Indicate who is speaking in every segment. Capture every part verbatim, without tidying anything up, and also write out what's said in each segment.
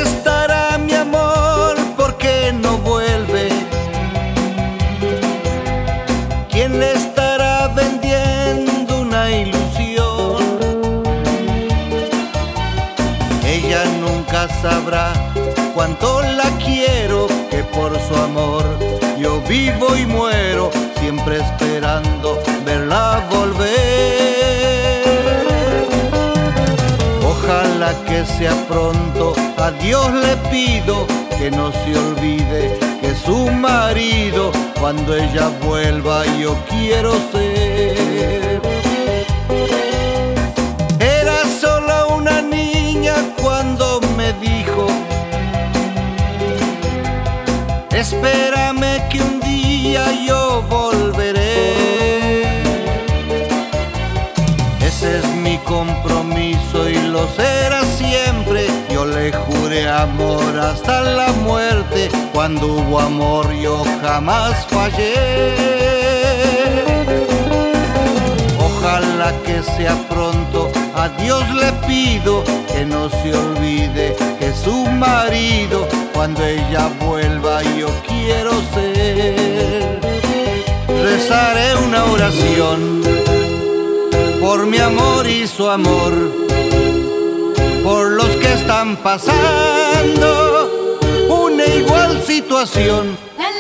Speaker 1: estará mi amor? ¿Por qué no vuelve? ¿Quién le estará vendiendo una ilusión? Ella nunca sabrá cuánto la quiero, que por su amor yo vivo y muero, siempre esperando verla volver. Ojalá que sea pronto, a Dios le pido que no se olvide que su marido, cuando ella vuelva yo quiero ser. Era solo una niña cuando me dijo: espérame que un día yo volveré. Ese es mi compromiso y lo será siempre. Yo le juré amor hasta la muerte. Cuando hubo amor yo jamás fallé. Ojalá que sea pronto, a Dios le pido que no se olvide que su marido, cuando ella vuelva yo quiero ser. Rezaré una oración por mi amor y su amor, por los que están pasando una igual situación.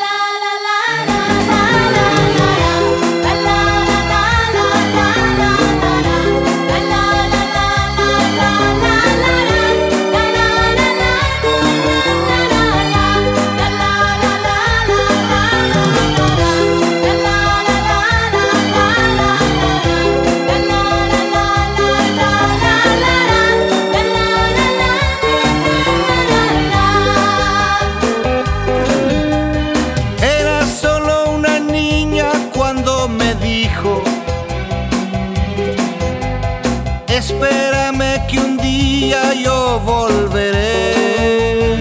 Speaker 1: Espérame que un día yo volveré.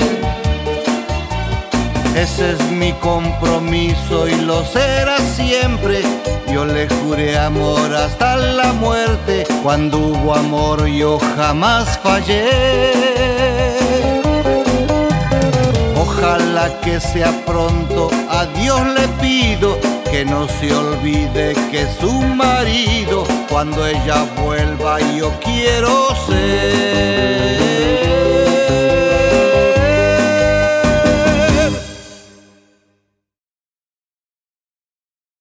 Speaker 1: Ese es mi compromiso y lo será siempre. Yo le juré amor hasta la muerte. Cuando hubo amor yo jamás fallé. Ojalá que sea pronto, a Dios le pido que no se olvide que su marido, cuando ella vuelva yo quiero ser.